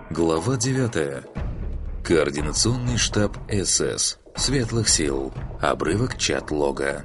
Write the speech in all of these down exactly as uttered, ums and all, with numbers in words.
Глава девятая. Координационный штаб СС. Светлых сил. Обрывок чат-лога.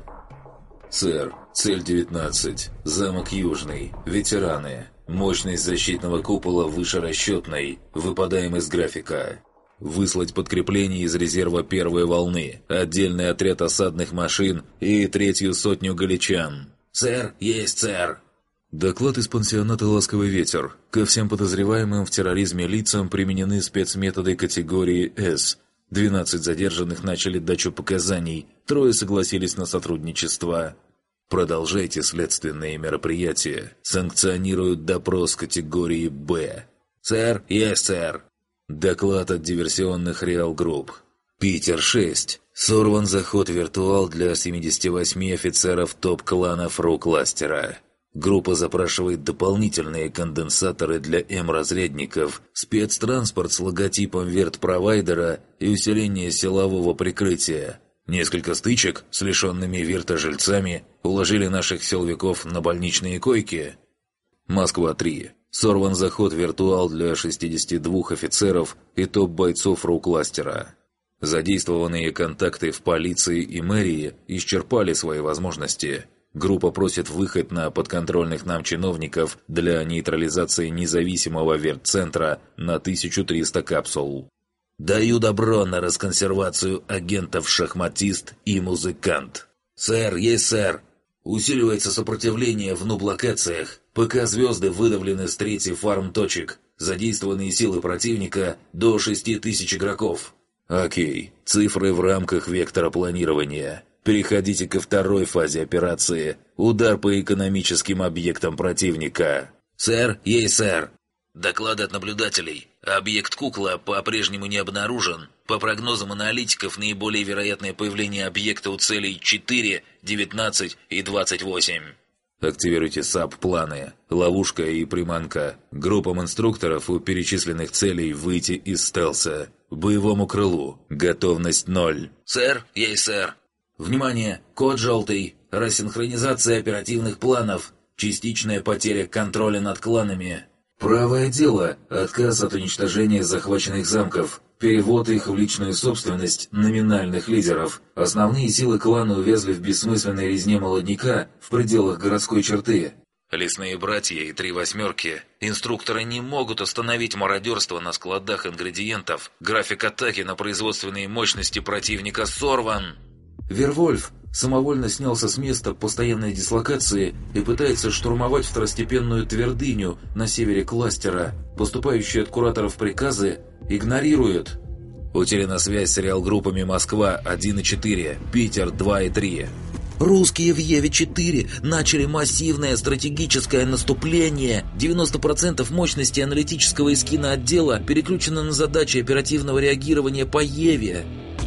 «Сэр, цель девятнадцать. Замок Южный. Ветераны. Мощность защитного купола выше расчетной. Выпадаем из графика. Выслать подкрепление из резерва первой волны, отдельный отряд осадных машин и третью сотню галичан». «Сэр, есть, сэр!» Доклад из пансионата «Ласковый ветер». Ко всем подозреваемым в терроризме лицам применены спецметоды категории «С». двенадцать задержанных начали дачу показаний, трое согласились на сотрудничество. Продолжайте следственные мероприятия. Санкционируют допрос категории «Б». «Сэр, есть, сэр!» Доклад от диверсионных реал-групп. Питер шесть. Сорван заход виртуал для семидесяти восьми офицеров топ-кланов РУ-кластера. Группа запрашивает дополнительные конденсаторы для М-разрядников, спецтранспорт с логотипом вирт-провайдера и усиление силового прикрытия. Несколько стычек с лишенными вирта жильцами уложили наших силовиков на больничные койки. Москва три. Сорван заход виртуал для шестидесяти двух офицеров и топ-бойцов РУ-кластера. Задействованные контакты в полиции и мэрии исчерпали свои возможности. Группа просит выход на подконтрольных нам чиновников для нейтрализации независимого вертцентра на тысячу триста капсул. Даю добро на расконсервацию агентов «Шахматист» и «Музыкант». «Сэр, есть, сэр!» Усиливается сопротивление в нуб-локациях. ПК «Звезды» выдавлены с третьей фарм-точек. Задействованные силы противника до шести тысяч игроков. Окей. Цифры в рамках вектора планирования. Переходите ко второй фазе операции. Удар по экономическим объектам противника. «Сэр, есть, сэр!» Доклады от наблюдателей. Объект «Кукла» по-прежнему не обнаружен. По прогнозам аналитиков, наиболее вероятное появление объекта у целей четыре, девятнадцать и двадцать восемь. Активируйте САП-планы. Ловушка и приманка. Группам инструкторов у перечисленных целей выйти из стелса. Боевому крылу. Готовность ноль. «Сэр, есть, сэр!» Внимание! Код желтый. Рассинхронизация оперативных планов. Частичная потеря контроля над кланами. Правое дело. Отказ от уничтожения захваченных замков. Перевод их в личную собственность номинальных лидеров. Основные силы клана увязли в бессмысленной резне молодняка в пределах городской черты. Лесные братья и три восьмерки. Инструкторы не могут остановить мародерство на складах ингредиентов. График атаки на производственные мощности противника сорван. Вервольф самовольно снялся с места постоянной дислокации и пытается штурмовать второстепенную твердыню на севере кластера. Поступающие от кураторов приказы игнорируют. Утеряна связь с реал-группами Москва один и четыре, Питер два и три. Русские в Еве четыре начали массивное стратегическое наступление. девяносто процентов мощности аналитического эскина отдела переключено на задачи оперативного реагирования по Еве.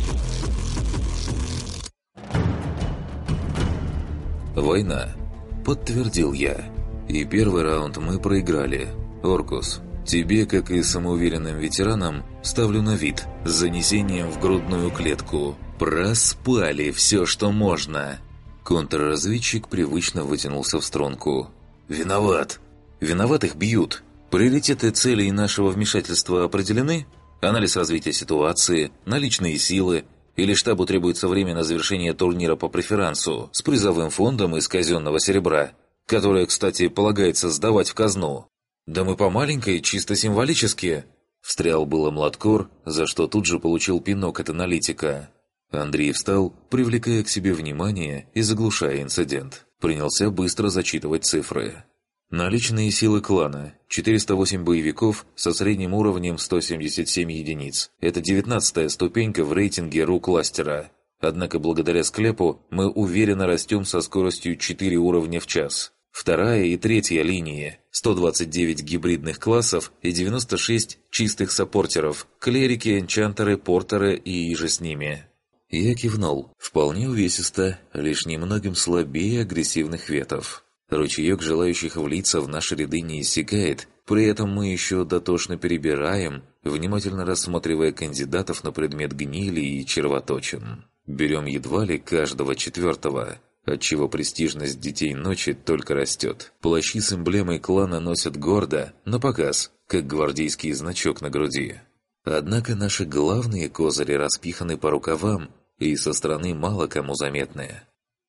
«Война», — подтвердил я. И первый раунд мы проиграли. «Оркус, тебе, как и самоуверенным ветеранам, ставлю на вид с занесением в грудную клетку. Проспали все, что можно». Контрразведчик привычно вытянулся в струнку. «Виноват. Виноватых бьют. Приоритеты целей нашего вмешательства определены? Анализ развития ситуации, наличные силы. Или штабу требуется время на завершение турнира по преферансу с призовым фондом из казенного серебра, которое, кстати, полагается сдавать в казну. Да мы по маленькой, чисто символически». Встрял было Младкор, за что тут же получил пинок от аналитика. Андрей встал, привлекая к себе внимание и заглушая инцидент. Принялся быстро зачитывать цифры. Наличные силы клана – четыреста восемь боевиков со средним уровнем сто семьдесят семь единиц. Это девятнадцатая ступенька в рейтинге РУ-кластера. Однако благодаря склепу мы уверенно растем со скоростью четыре уровня в час. Вторая и третья линии – сто двадцать девять гибридных классов и девяносто шесть чистых саппортеров, клерики, энчантеры, портеры и иже с ними. Я кивнул. Вполне увесисто, лишь немногим слабее агрессивных ветов. Ручеек желающих влиться в наши ряды не иссякает, при этом мы еще дотошно перебираем, внимательно рассматривая кандидатов на предмет гнили и червоточин. Берем едва ли каждого четвертого, отчего престижность детей ночи только растет. Плащи с эмблемой клана носят гордо, на показ, как гвардейский значок на груди. Однако наши главные козыри распиханы по рукавам и со стороны мало кому заметны.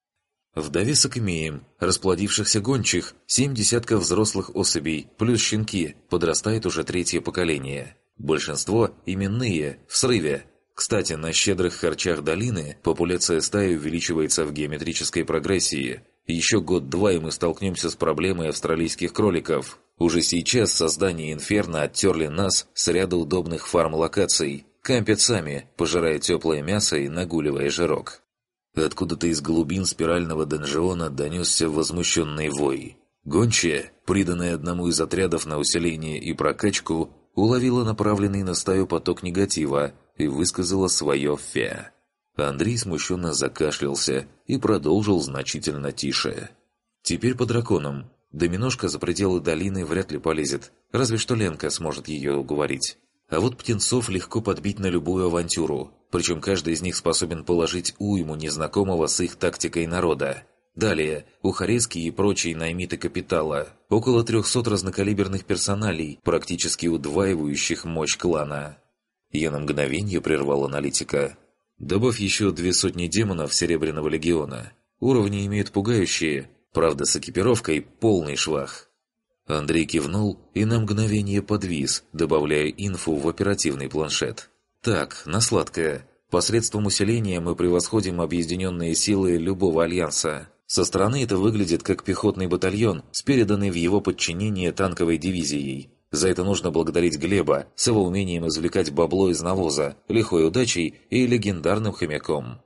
В довесок имеем расплодившихся гончих, семь десятков взрослых особей, плюс щенки, подрастает уже третье поколение. Большинство именные, в срыве. Кстати, на щедрых харчах долины популяция стаи увеличивается в геометрической прогрессии. Еще год-два, и мы столкнемся с проблемой австралийских кроликов. Уже сейчас создание Инферно оттерли нас с ряда удобных фарм-локаций. Кампят сами, пожирая теплое мясо и нагуливая жирок. Откуда-то из глубин спирального донжиона донесся возмущенный вой. Гончая, приданная одному из отрядов на усиление и прокачку, уловила направленный на стаю поток негатива и высказала свое «фе». Андрей смущенно закашлялся и продолжил значительно тише. «Теперь по драконам. Доминошка за пределы долины вряд ли полезет, разве что Ленка сможет ее уговорить. А вот птенцов легко подбить на любую авантюру, причем каждый из них способен положить уйму незнакомого с их тактикой народа. Далее, ухарезки и прочие наймиты капитала. Около трехсот разнокалиберных персоналей, практически удваивающих мощь клана». Я на мгновение прервал аналитика. «Добавь еще две сотни демонов Серебряного легиона. Уровни имеют пугающие, правда с экипировкой полный швах». Андрей кивнул и на мгновение подвис, добавляя инфу в оперативный планшет. «Так, на сладкое. Посредством усиления мы превосходим объединенные силы любого альянса. Со стороны это выглядит как пехотный батальон с переданной в его подчинение танковой дивизией. За это нужно благодарить Глеба с его умением извлекать бабло из навоза, лихой удачей и легендарным хомяком».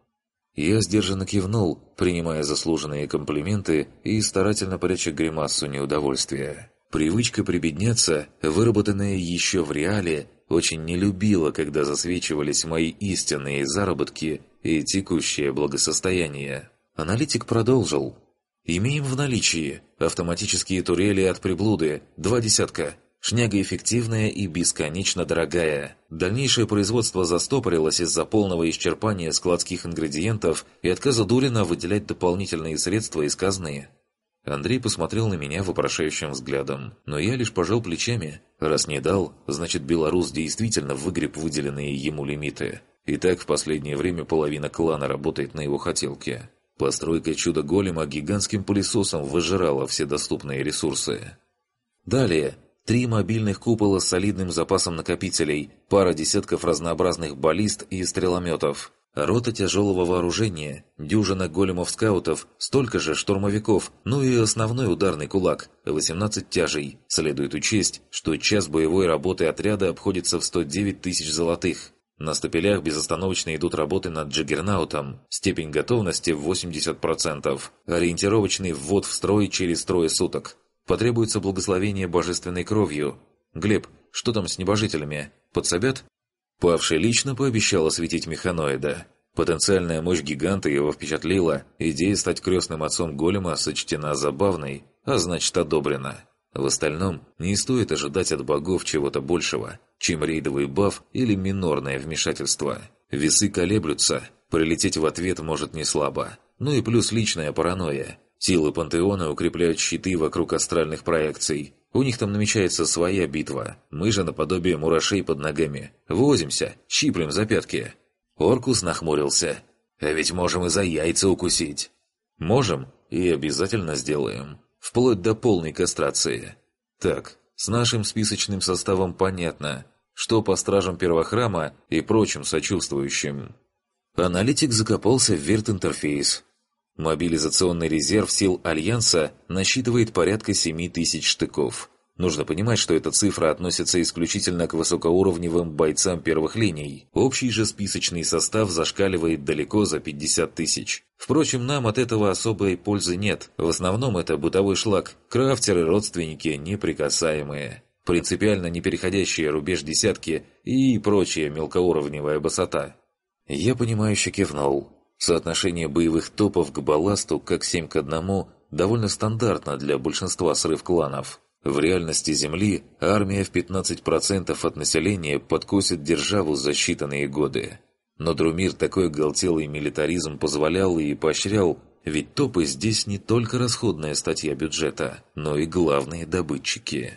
Я сдержанно кивнул, принимая заслуженные комплименты и старательно пряча гримасу неудовольствия. Привычка прибедняться, выработанная еще в реале, очень не любила, когда засвечивались мои истинные заработки и текущее благосостояние. Аналитик продолжил. «Имеем в наличии автоматические турели от приблуды, два десятка. Шняга эффективная и бесконечно дорогая. Дальнейшее производство застопорилось из-за полного исчерпания складских ингредиентов и отказа Дурина выделять дополнительные средства из казны». Андрей посмотрел на меня вопрошающим взглядом, но я лишь пожал плечами. Раз не дал, значит белорус действительно выгреб выделенные ему лимиты. И так в последнее время половина клана работает на его хотелке. Постройка чудо-голема гигантским пылесосом выжирала все доступные ресурсы. Далее. Три мобильных купола с солидным запасом накопителей, пара десятков разнообразных баллист и стрелометов, рота тяжелого вооружения, дюжина големов-скаутов, столько же штурмовиков, ну и основной ударный кулак – восемнадцать тяжей. Следует учесть, что час боевой работы отряда обходится в сто девять тысяч золотых. На стапелях безостановочно идут работы над Джаггернаутом, степень готовности в восемьдесят процентов, ориентировочный ввод в строй через трое суток. Потребуется благословение божественной кровью. Глеб, что там с небожителями? Подсобят? Павший лично пообещал осветить механоида. Потенциальная мощь гиганта его впечатлила, идея стать крестным отцом голема сочтена забавной, а значит одобрена. В остальном не стоит ожидать от богов чего-то большего, чем рейдовый баф или минорное вмешательство. Весы колеблются, прилететь в ответ может не слабо. Ну и плюс личная паранойя. Силы Пантеона укрепляют щиты вокруг астральных проекций. У них там намечается своя битва. Мы же наподобие мурашей под ногами. Возимся, щиплем за пятки. Оркус нахмурился. А ведь можем и за яйца укусить. Можем и обязательно сделаем. Вплоть до полной кастрации. Так, с нашим списочным составом понятно, что по стражам первохрама и прочим сочувствующим. Аналитик закопался в верт-интерфейс. Мобилизационный резерв сил Альянса насчитывает порядка семи тысяч штыков. Нужно понимать, что эта цифра относится исключительно к высокоуровневым бойцам первых линий. Общий же списочный состав зашкаливает далеко за пятьдесят тысяч. Впрочем, нам от этого особой пользы нет. В основном это бытовой шлак, крафтеры, родственники, неприкасаемые, принципиально не переходящие рубеж десятки и прочая мелкоуровневая басота. Я понимающе кивнул. Соотношение боевых топов к балласту как семь к одному довольно стандартно для большинства срыв-кланов. В реальности Земли армия в пятнадцать процентов от населения подкосит державу за считанные годы. Но Друмир такой оголтелый милитаризм позволял и поощрял, ведь топы здесь не только расходная статья бюджета, но и главные добытчики.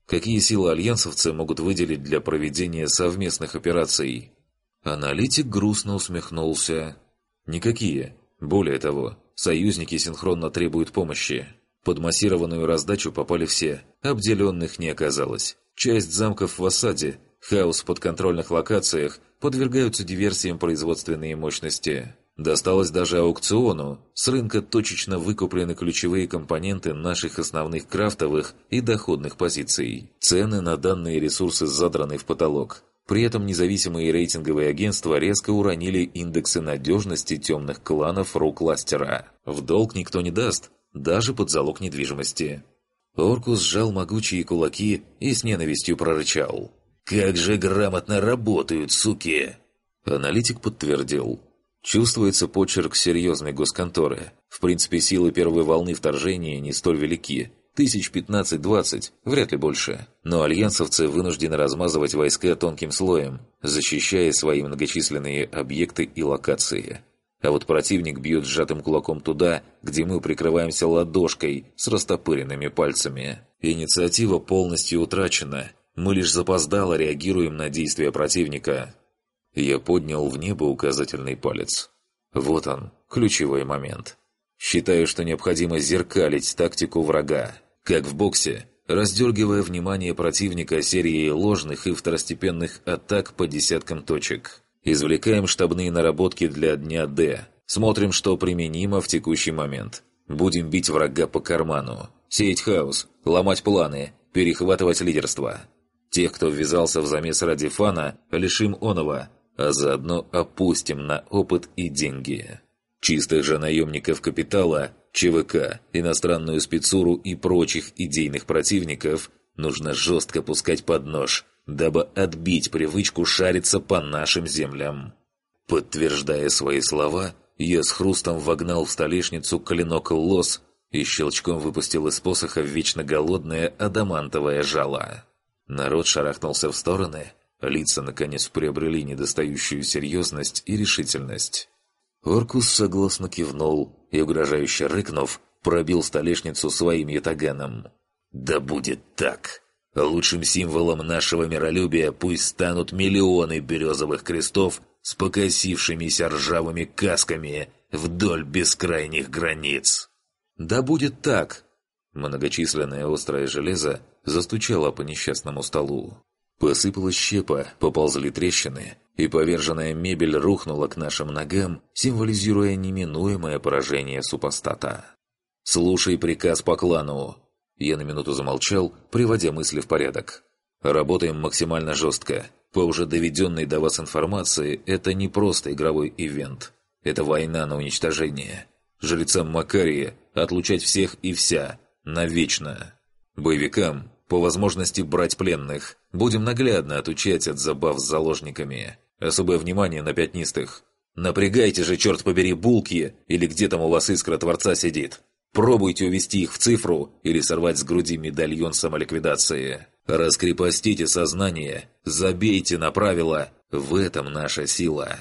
Какие силы альянсовцы могут выделить для проведения совместных операций? Аналитик грустно усмехнулся. Никакие. Более того, союзники синхронно требуют помощи. Под массированную раздачу попали все, обделенных не оказалось. Часть замков в осаде, хаос в подконтрольных локациях подвергаются диверсиям производственные мощности. Досталось даже аукциону, с рынка точечно выкуплены ключевые компоненты наших основных крафтовых и доходных позиций. Цены на данные ресурсы задраны в потолок. При этом независимые рейтинговые агентства резко уронили индексы надежности темных кланов Ру-кластера. В долг никто не даст, даже под залог недвижимости. Оркус сжал могучие кулаки и с ненавистью прорычал. «Как же грамотно работают, суки!» Аналитик подтвердил. Чувствуется почерк серьезной госконторы. В принципе, силы первой волны вторжения не столь велики. Тысяч пятнадцать-двадцать, вряд ли больше. Но альянсовцы вынуждены размазывать войска тонким слоем, защищая свои многочисленные объекты и локации. А вот противник бьет сжатым кулаком туда, где мы прикрываемся ладошкой с растопыренными пальцами. Инициатива полностью утрачена. Мы лишь запоздало реагируем на действия противника. Я поднял в небо указательный палец. Вот он, ключевой момент. Считаю, что необходимо зеркалить тактику врага. Как в боксе, раздергивая внимание противника серией ложных и второстепенных атак по десяткам точек. Извлекаем штабные наработки для дня Д. Смотрим, что применимо в текущий момент. Будем бить врага по карману. Сеять хаос, ломать планы, перехватывать лидерство. Тех, кто ввязался в замес ради фана, лишим оного, а заодно опустим на опыт и деньги. Чистых же наемников капитала, ЧВК, иностранную спецуру и прочих идейных противников нужно жестко пускать под нож, дабы отбить привычку шариться по нашим землям. Подтверждая свои слова, я с хрустом вогнал в столешницу клинок лос и щелчком выпустил из посоха вечно голодное адамантовое жало. Народ шарахнулся в стороны, лица наконец приобрели недостающую серьезность и решительность. Оркус согласно кивнул и, угрожающе рыкнув, пробил столешницу своим ятаганом. «Да будет так! Лучшим символом нашего миролюбия пусть станут миллионы березовых крестов с покосившимися ржавыми касками вдоль бескрайних границ!» «Да будет так!» Многочисленное острое железо застучало по несчастному столу. Посыпалась щепа, поползли трещины, и поверженная мебель рухнула к нашим ногам, символизируя неминуемое поражение супостата. «Слушай приказ по клану!» Я на минуту замолчал, приводя мысли в порядок. «Работаем максимально жестко. По уже доведенной до вас информации, это не просто игровой ивент. Это война на уничтожение. Жрецам Макария отлучать всех и вся, навечно. Боевикам по возможности брать пленных. Будем наглядно отучать от забав с заложниками. Особое внимание на пятнистых. Напрягайте же, черт побери, булки, или где там у вас искра Творца сидит. Пробуйте увести их в цифру или сорвать с груди медальон самоликвидации. Раскрепостите сознание, забейте на правила. В этом наша сила».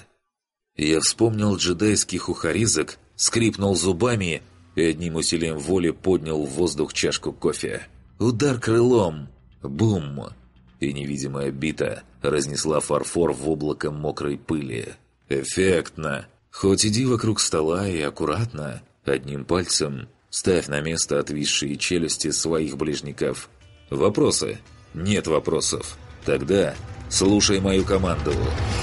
Я вспомнил джедайский хухаризок, скрипнул зубами и одним усилием воли поднял в воздух чашку кофе. Удар крылом! Бум! И невидимая бита разнесла фарфор в облако мокрой пыли. Эффектно! Хоть иди вокруг стола и аккуратно, одним пальцем ставь на место отвисшие челюсти своих ближников. Вопросы? Нет вопросов. Тогда слушай мою команду.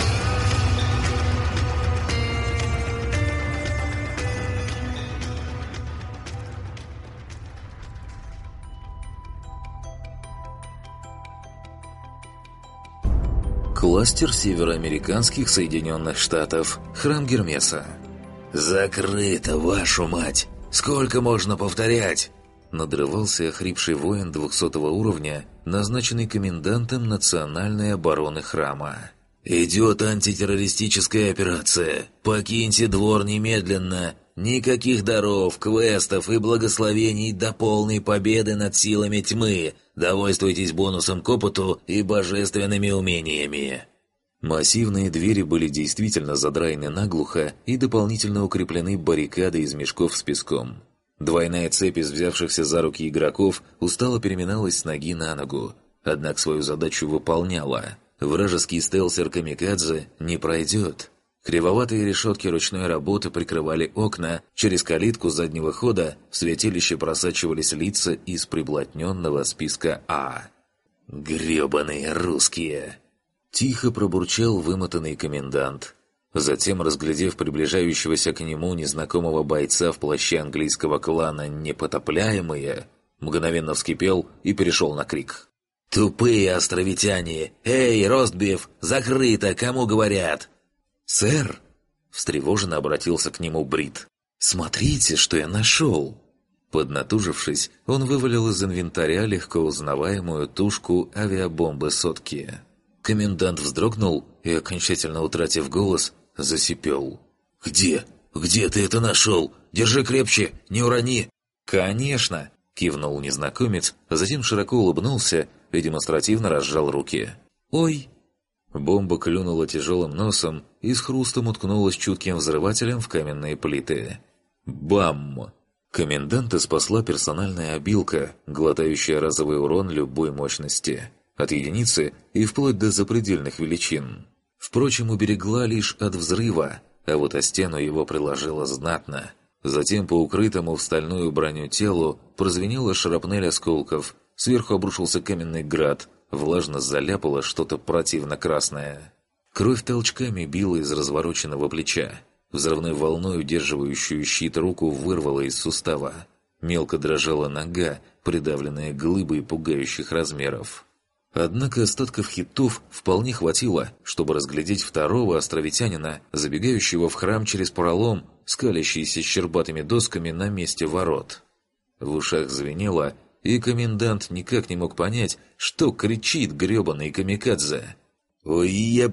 Кластер североамериканских Соединенных Штатов. Храм Гермеса. «Закрыто, вашу мать! Сколько можно повторять?» Надрывался охрипший воин двухсотого уровня, назначенный комендантом национальной обороны храма. «Идет антитеррористическая операция. Покиньте двор немедленно. Никаких даров, квестов и благословений до полной победы над силами тьмы. Довольствуйтесь бонусом к опыту и божественными умениями». Массивные двери были действительно задраены наглухо и дополнительно укреплены баррикадой из мешков с песком. Двойная цепь из взявшихся за руки игроков устало переминалась с ноги на ногу. однако свою задачу выполняла. Вражеский стелсер-камикадзе не пройдет. Кривоватые решетки ручной работы прикрывали окна, через калитку заднего хода в святилище просачивались лица из приблотненного списка А. «Гребаные русские!» Тихо пробурчал вымотанный комендант. Затем, разглядев приближающегося к нему незнакомого бойца в плаще английского клана «Непотопляемые», мгновенно вскипел и перешел на крик. «Тупые островитяне! Эй, ростбиф! Закрыто! Кому говорят?» «Сэр!» – встревоженно обратился к нему Брит. «Смотрите, что я нашел!» Поднатужившись, он вывалил из инвентаря легко узнаваемую тушку авиабомбы сотки. Комендант вздрогнул и, окончательно утратив голос, засипел. «Где? Где ты это нашел? Держи крепче, не урони!» «Конечно!» – кивнул незнакомец, а затем широко улыбнулся и демонстративно разжал руки. «Ой!» Бомба клюнула тяжелым носом и с хрустом уткнулась чутким взрывателем в каменные плиты. Бам! Коменданта спасла персональная обилка, глотающая разовый урон любой мощности, от единицы и вплоть до запредельных величин. Впрочем, уберегла лишь от взрыва, а вот о стену его приложила знатно. Затем по укрытому в стальную броню телу прозвенела шрапнель осколков, сверху обрушился каменный град, влажно заляпало что-то противно красное. Кровь толчками била из развороченного плеча. Взрывной волной удерживающую щит руку вырвало из сустава. Мелко дрожала нога, придавленная глыбой пугающих размеров. Однако остатков хитов вполне хватило, чтобы разглядеть второго островитянина, забегающего в храм через пролом, скалящийся щербатыми досками на месте ворот. В ушах звенело, и комендант никак не мог понять, что кричит грёбаный камикадзе. «Ой-я...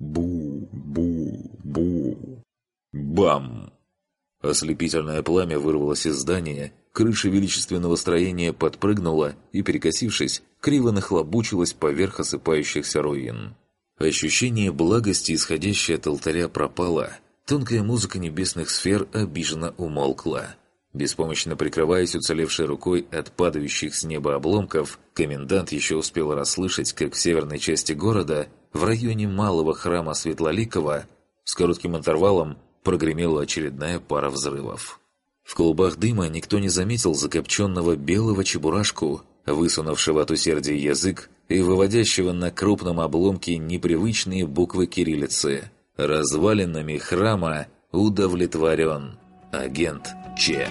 бу-бу-бу...» Бам! Ослепительное пламя вырвалось из здания, крыша величественного строения подпрыгнула и, перекосившись, криво нахлобучилась поверх осыпающихся руин. Ощущение благости, исходящее от алтаря, пропало. Тонкая музыка небесных сфер обиженно умолкла. Беспомощно прикрываясь уцелевшей рукой от падающих с неба обломков, комендант еще успел расслышать, как в северной части города, в районе малого храма Светлоликова, с коротким интервалом прогремела очередная пара взрывов. В клубах дыма никто не заметил закопченного белого чебурашку, высунувшего от усердия язык и выводящего на крупном обломке непривычные буквы кириллицы. Развалинами храма удовлетворен. Агент Че.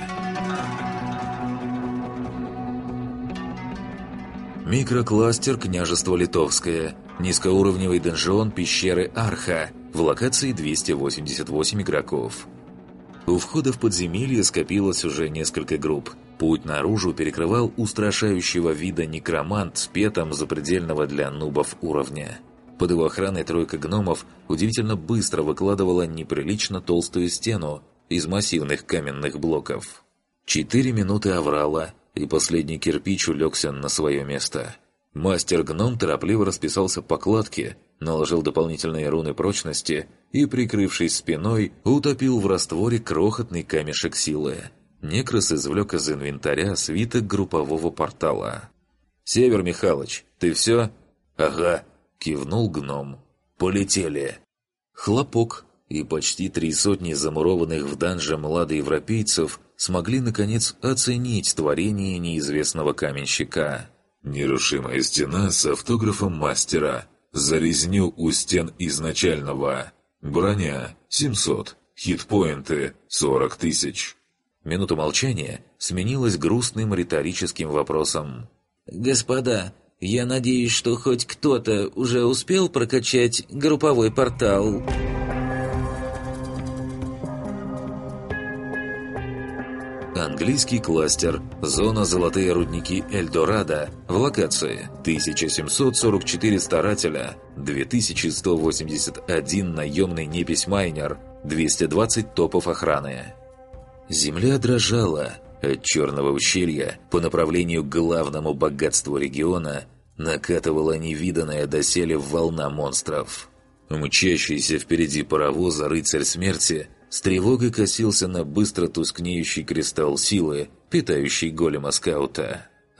Микрокластер «Княжество Литовское». Низкоуровневый донжон пещеры Арха. В локации двести восемьдесят восемь игроков. У входа в подземелье скопилось уже несколько групп. Путь наружу перекрывал устрашающего вида некромант с петом запредельного для нубов уровня. Под его охраной тройка гномов удивительно быстро выкладывала неприлично толстую стену из массивных каменных блоков. Четыре минуты аврала, и последний кирпич улегся на свое место. Мастер-гном торопливо расписался по кладке, наложил дополнительные руны прочности и, прикрывшись спиной, утопил в растворе крохотный камешек силы. Некрос извлек из инвентаря свиток группового портала. «Север Михалыч, ты все?» «Ага», — кивнул гном. «Полетели». Хлопок, и почти три сотни замурованных в данже младоевропейцев смогли, наконец, оценить творение неизвестного каменщика. «Нерушимая стена с автографом мастера. За резню у стен изначального. Броня семьсот. Хитпоинты сорок тысяч». Минута молчания сменилась грустным риторическим вопросом. «Господа, я надеюсь, что хоть кто-то уже успел прокачать групповой портал?» Английский кластер. Зона «Золотые рудники Эльдорадо» в локации тысяча семьсот сорок четыре старателя, две тысячи сто восемьдесят один наемный непись-майнер, двести двадцать топов охраны. Земля дрожала. От черного ущелья по направлению к главному богатству региона накатывала невиданная доселе волна монстров. Мчащийся впереди паровоза рыцарь смерти с тревогой косился на быстро тускнеющий кристалл силы, питающий голема скаута.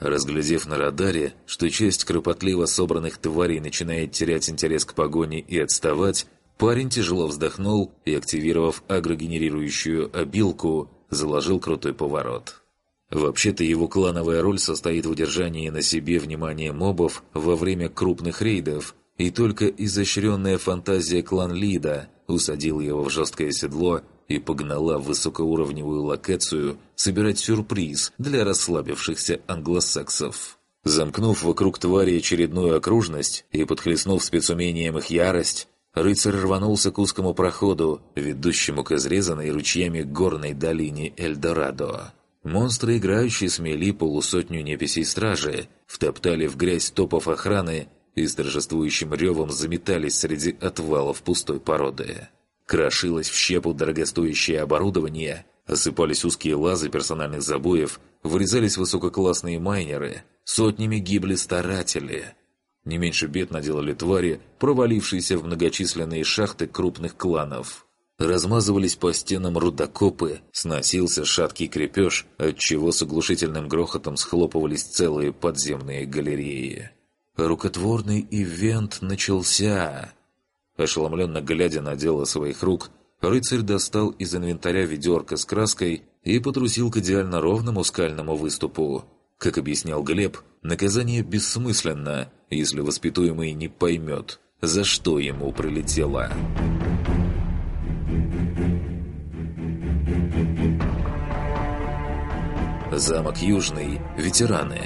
Разглядев на радаре, что часть кропотливо собранных тварей начинает терять интерес к погоне и отставать, парень тяжело вздохнул и, активировав агрогенерирующую обилку, заложил крутой поворот. Вообще-то его клановая роль состоит в удержании на себе внимания мобов во время крупных рейдов, и только изощренная фантазия клан-лида усадила его в жесткое седло и погнала в высокоуровневую локацию собирать сюрприз для расслабившихся англосаксов. Замкнув вокруг твари очередную окружность и подхлестнув спецумением их ярость, рыцарь рванулся к узкому проходу, ведущему к изрезанной ручьями горной долине Эльдорадо. Монстры, играющие, смели полусотню неписей стражи, втоптали в грязь топов охраны и с торжествующим ревом заметались среди отвалов пустой породы. Крошилось в щепу дорогостоящее оборудование, осыпались узкие лазы персональных забоев, вырезались высококлассные майнеры, сотнями гибли старатели. Не меньше бед наделали твари, провалившиеся в многочисленные шахты крупных кланов. Размазывались по стенам рудокопы, сносился шаткий крепеж, отчего с оглушительным грохотом схлопывались целые подземные галереи. Рукотворный ивент начался. Ошеломленно глядя на дело своих рук, рыцарь достал из инвентаря ведерко с краской и потрусил к идеально ровному скальному выступу. Как объяснял Глеб, наказание бессмысленно, если воспитуемый не поймет, за что ему прилетело. Замок Южный. Ветераны.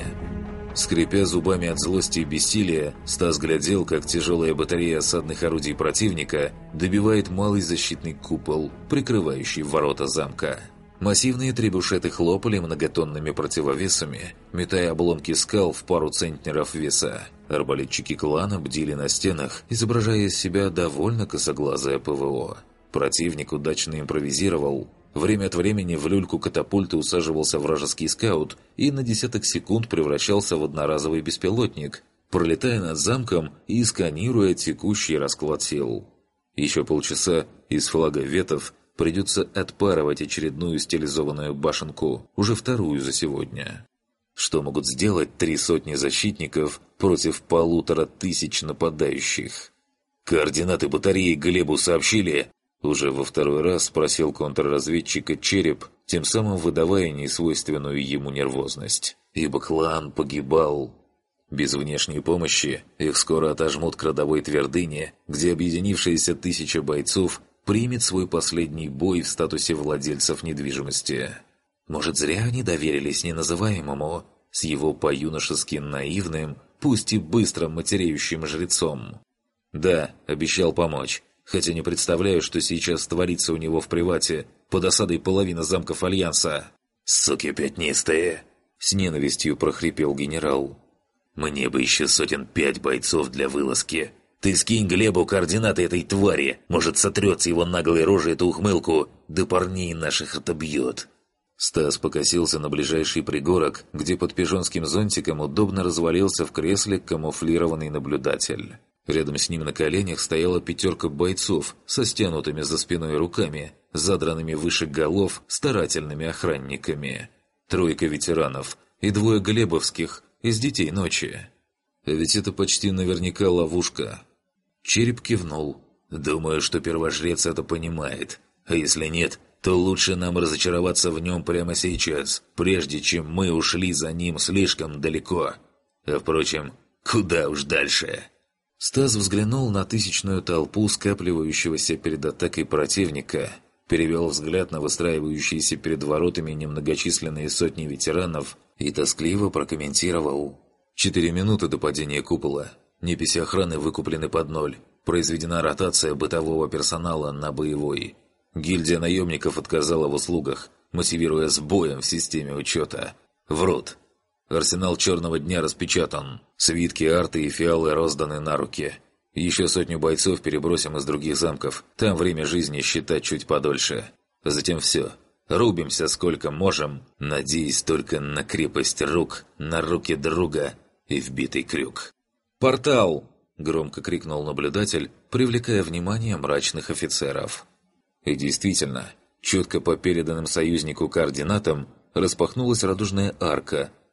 Скрипя зубами от злости и бессилия, Стас глядел, как тяжелая батарея осадных орудий противника добивает малый защитный купол, прикрывающий ворота замка. Массивные требушеты хлопали многотонными противовесами, метая обломки скал в пару центнеров веса. Арбалетчики клана бдили на стенах, изображая из себя довольно косоглазое ПВО. Противник удачно импровизировал. Время от времени в люльку катапульты усаживался вражеский скаут и на десяток секунд превращался в одноразовый беспилотник, пролетая над замком и сканируя текущий расклад сил. Еще полчаса из флага ветов придется отпарывать очередную стилизованную башенку, уже вторую за сегодня. Что могут сделать три сотни защитников против полутора тысяч нападающих? Координаты батареи Глебу сообщили? Уже во второй раз спросил контрразведчика Череп, тем самым выдавая несвойственную ему нервозность. Ибо клан погибал. Без внешней помощи их скоро отожмут к родовой твердыне, где объединившаяся тысяча бойцов примет свой последний бой в статусе владельцев недвижимости. Может, зря они доверились неназываемому, с его по-юношески наивным, пусть и быстро матереющим жрецом. Да, обещал помочь. Хотя не представляю, что сейчас творится у него в привате, под осадой половины замков Альянса. «Суки пятнистые!» — с ненавистью прохрипел генерал. «Мне бы еще сотен пять бойцов для вылазки. Ты скинь Глебу координаты этой твари, может, сотрет с его наглой рожи эту ухмылку, да парней наших отобьет». Стас покосился на ближайший пригорок, где под пижонским зонтиком удобно развалился в кресле камуфлированный наблюдатель. Рядом с ним на коленях стояла пятерка бойцов со стянутыми за спиной руками, задранными выше голов старательными охранниками. Тройка ветеранов и двое глебовских из детей ночи. А ведь это почти наверняка ловушка. Череп кивнул. Думаю, что первожрец это понимает. А если нет, то лучше нам разочароваться в нем прямо сейчас, прежде чем мы ушли за ним слишком далеко. А впрочем, куда уж дальше? Стас взглянул на тысячную толпу, скапливающегося перед атакой противника, перевел взгляд на выстраивающиеся перед воротами немногочисленные сотни ветеранов и тоскливо прокомментировал. Четыре минуты до падения купола. Неписи охраны выкуплены под ноль. Произведена ротация бытового персонала на боевой. Гильдия наемников отказала в услугах, мотивируя сбоем в системе учета. Врут. Арсенал черного дня распечатан. Свитки, арты и фиалы розданы на руки. Еще сотню бойцов перебросим из других замков. Там время жизни считать чуть подольше. Затем все. Рубимся сколько можем, надеясь только на крепость рук, на руки друга и вбитый крюк. «Портал!» – громко крикнул наблюдатель, привлекая внимание мрачных офицеров. И действительно, четко по переданным союзнику координатам распахнулась радужная арка,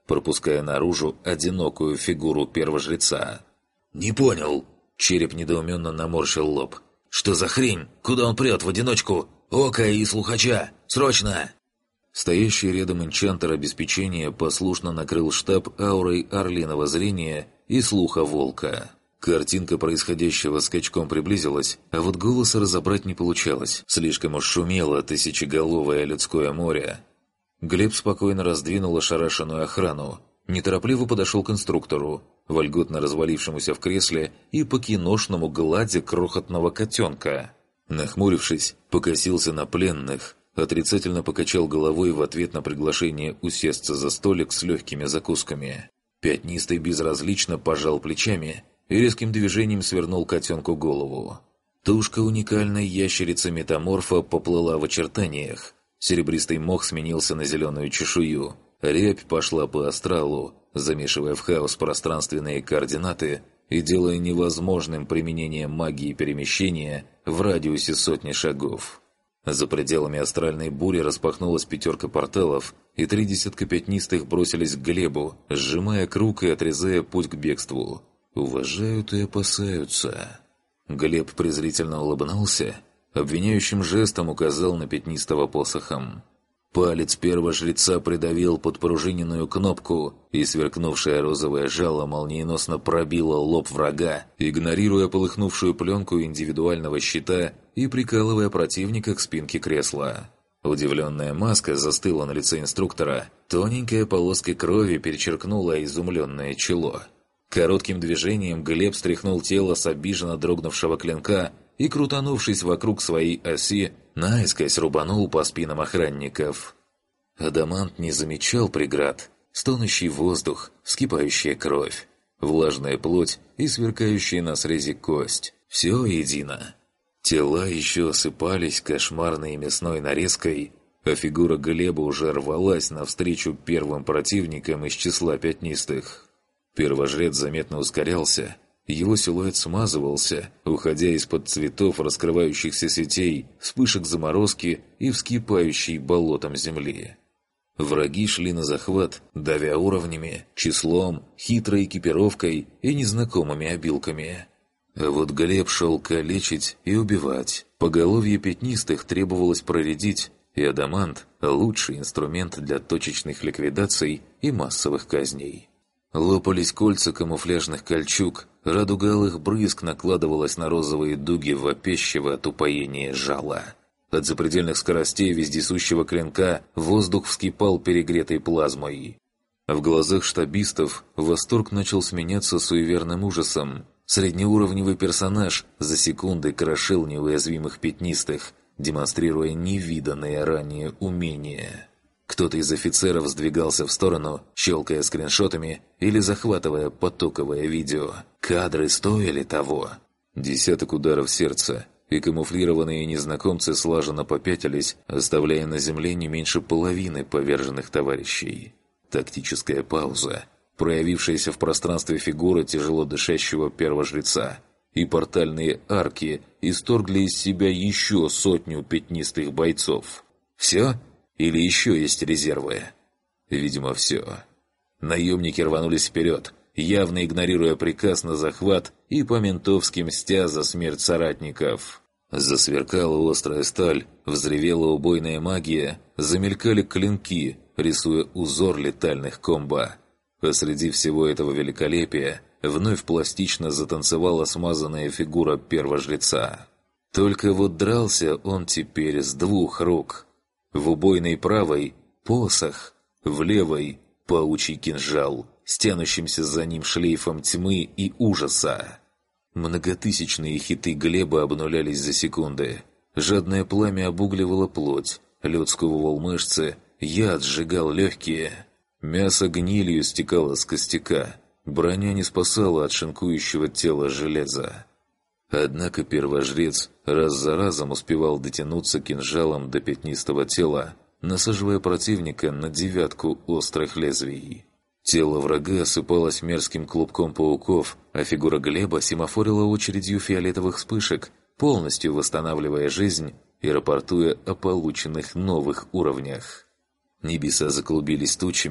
пропуская наружу одинокую фигуру первожреца. «Не понял!» Череп недоуменно наморщил лоб. «Что за хрень? Куда он прет в одиночку? Ока и слухача! Срочно!» Стоящий рядом энчантер обеспечения послушно накрыл штаб аурой орлиного зрения и слуха волка. Картинка происходящего скачком приблизилась, а вот голоса разобрать не получалось. Слишком уж шумело тысячеголовое людское море. Глеб спокойно раздвинул ошарашенную охрану, неторопливо подошел к инструктору, вольготно развалившемуся в кресле и по-киношному гладя крохотного котенка. Нахмурившись, покосился на пленных, отрицательно покачал головой в ответ на приглашение усесться за столик с легкими закусками. Пятнистый безразлично пожал плечами и резким движением свернул котенку голову. Тушка уникальной ящерицы-метаморфа поплыла в очертаниях. Серебристый мох сменился на зеленую чешую. Рябь пошла по астралу, замешивая в хаос пространственные координаты и делая невозможным применение магии перемещения в радиусе сотни шагов. За пределами астральной бури распахнулась пятерка порталов, и три десятка пятнистых бросились к Глебу, сжимая круг и отрезая путь к бегству. Уважают и опасаются. Глеб презрительно улыбнулся, обвиняющим жестом указал на пятнистого посохом. Палец первого жреца придавил подпружиненную кнопку, и сверкнувшее розовое жало молниеносно пробило лоб врага, игнорируя полыхнувшую пленку индивидуального щита и прикалывая противника к спинке кресла. Удивленная маска застыла на лице инструктора, тоненькая полоска крови перечеркнула изумленное чело. Коротким движением Глеб стряхнул тело с обиженно дрогнувшего клинка и, крутанувшись вокруг своей оси, наискось рубанул по спинам охранников. Адамант не замечал преград. Стонущий воздух, вскипающая кровь, влажная плоть и сверкающая на срезе кость. Все едино. Тела еще осыпались кошмарной мясной нарезкой, а фигура Глеба уже рвалась навстречу первым противникам из числа пятнистых. Первожрец заметно ускорялся, его силуэт смазывался, уходя из-под цветов раскрывающихся сетей, вспышек заморозки и вскипающей болотом земли. Враги шли на захват, давя уровнями, числом, хитрой экипировкой и незнакомыми обилками. А вот Глеб шел калечить и убивать. Поголовье пятнистых требовалось проредить, и адамант – лучший инструмент для точечных ликвидаций и массовых казней. Лопались кольца камуфляжных кольчуг, радуга алых брызг накладывалась на розовые дуги вопящего от упоения жала. От запредельных скоростей вездесущего клинка воздух вскипал перегретой плазмой. В глазах штабистов восторг начал сменяться суеверным ужасом. Среднеуровневый персонаж за секунды крошил неуязвимых пятнистых, демонстрируя невиданное ранее умение. Кто-то из офицеров сдвигался в сторону, щелкая скриншотами или захватывая потоковое видео. Кадры стоили того. Десяток ударов сердца, и камуфлированные незнакомцы слаженно попятились, оставляя на земле не меньше половины поверженных товарищей. Тактическая пауза, проявившаяся в пространстве фигура тяжело дышащего первожреца, и портальные арки исторгли из себя еще сотню пятнистых бойцов. «Все? Или еще есть резервы?» Видимо, все. Наемники рванулись вперед, явно игнорируя приказ на захват и по-ментовски мстя за смерть соратников. Засверкала острая сталь, взревела убойная магия, замелькали клинки, рисуя узор летальных комбо. Посреди всего этого великолепия вновь пластично затанцевала смазанная фигура первожреца. Только вот дрался он теперь с двух рук. В убойной правой – посох, в левой – паучий кинжал, с тянущимся за ним шлейфом тьмы и ужаса. Многотысячные хиты Глеба обнулялись за секунды. Жадное пламя обугливало плоть, лед сковывал мышцы, яд сжигал легкие. Мясо гнилью стекало с костяка, броня не спасала от шинкующего тела железа. Однако первожрец раз за разом успевал дотянуться кинжалом до пятнистого тела, насаживая противника на девятку острых лезвий. Тело врага осыпалось мерзким клубком пауков, а фигура Глеба семафорила очередью фиолетовых вспышек, полностью восстанавливая жизнь и рапортуя о полученных новых уровнях. Небеса заклубились тучами,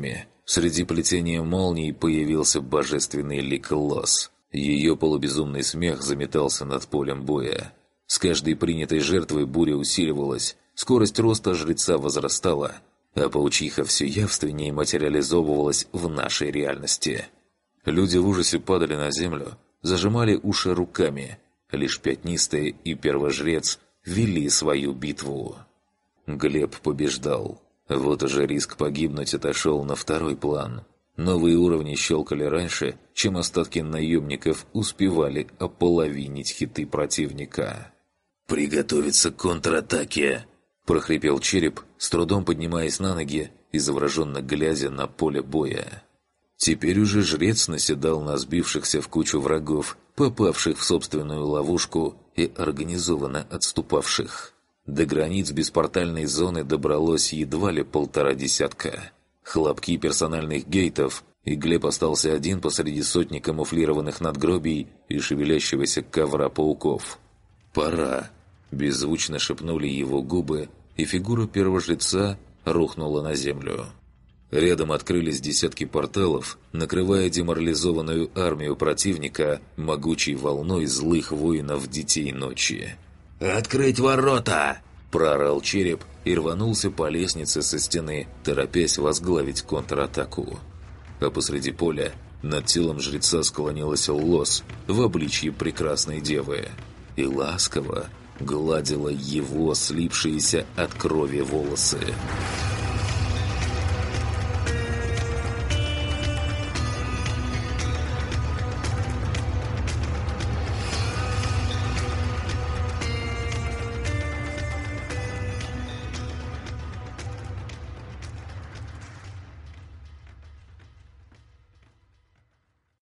Среди плетения молний появился божественный лик Лос. Ее полубезумный смех заметался над полем боя. С каждой принятой жертвой буря усиливалась, скорость роста жреца возрастала, а паучиха все явственнее материализовывалась в нашей реальности. Люди в ужасе падали на землю, зажимали уши руками. Лишь Пятнистый и Первожрец вели свою битву. Глеб побеждал. Вот уже риск погибнуть отошел на второй план. Новые уровни щелкали раньше, чем остатки наемников успевали ополовинить хиты противника. «Приготовиться к контратаке!» – прохрипел Череп, с трудом поднимаясь на ноги и завороженно глядя на поле боя. Теперь уже жрец наседал на сбившихся в кучу врагов, попавших в собственную ловушку и организованно отступавших. До границ беспортальной зоны добралось едва ли полтора десятка. Хлопки персональных гейтов, и Глеб остался один посреди сотни камуфлированных надгробий и шевелящегося ковра пауков. «Пора!» – беззвучно шепнули его губы, и фигура первого жреца рухнула на землю. Рядом открылись десятки порталов, накрывая деморализованную армию противника могучей волной злых воинов Детей Ночи. «Открыть ворота!» – проорал Череп и рванулся по лестнице со стены, торопясь возглавить контратаку. А посреди поля над телом жреца склонилась Лос в обличье прекрасной девы и ласково гладила его слипшиеся от крови волосы.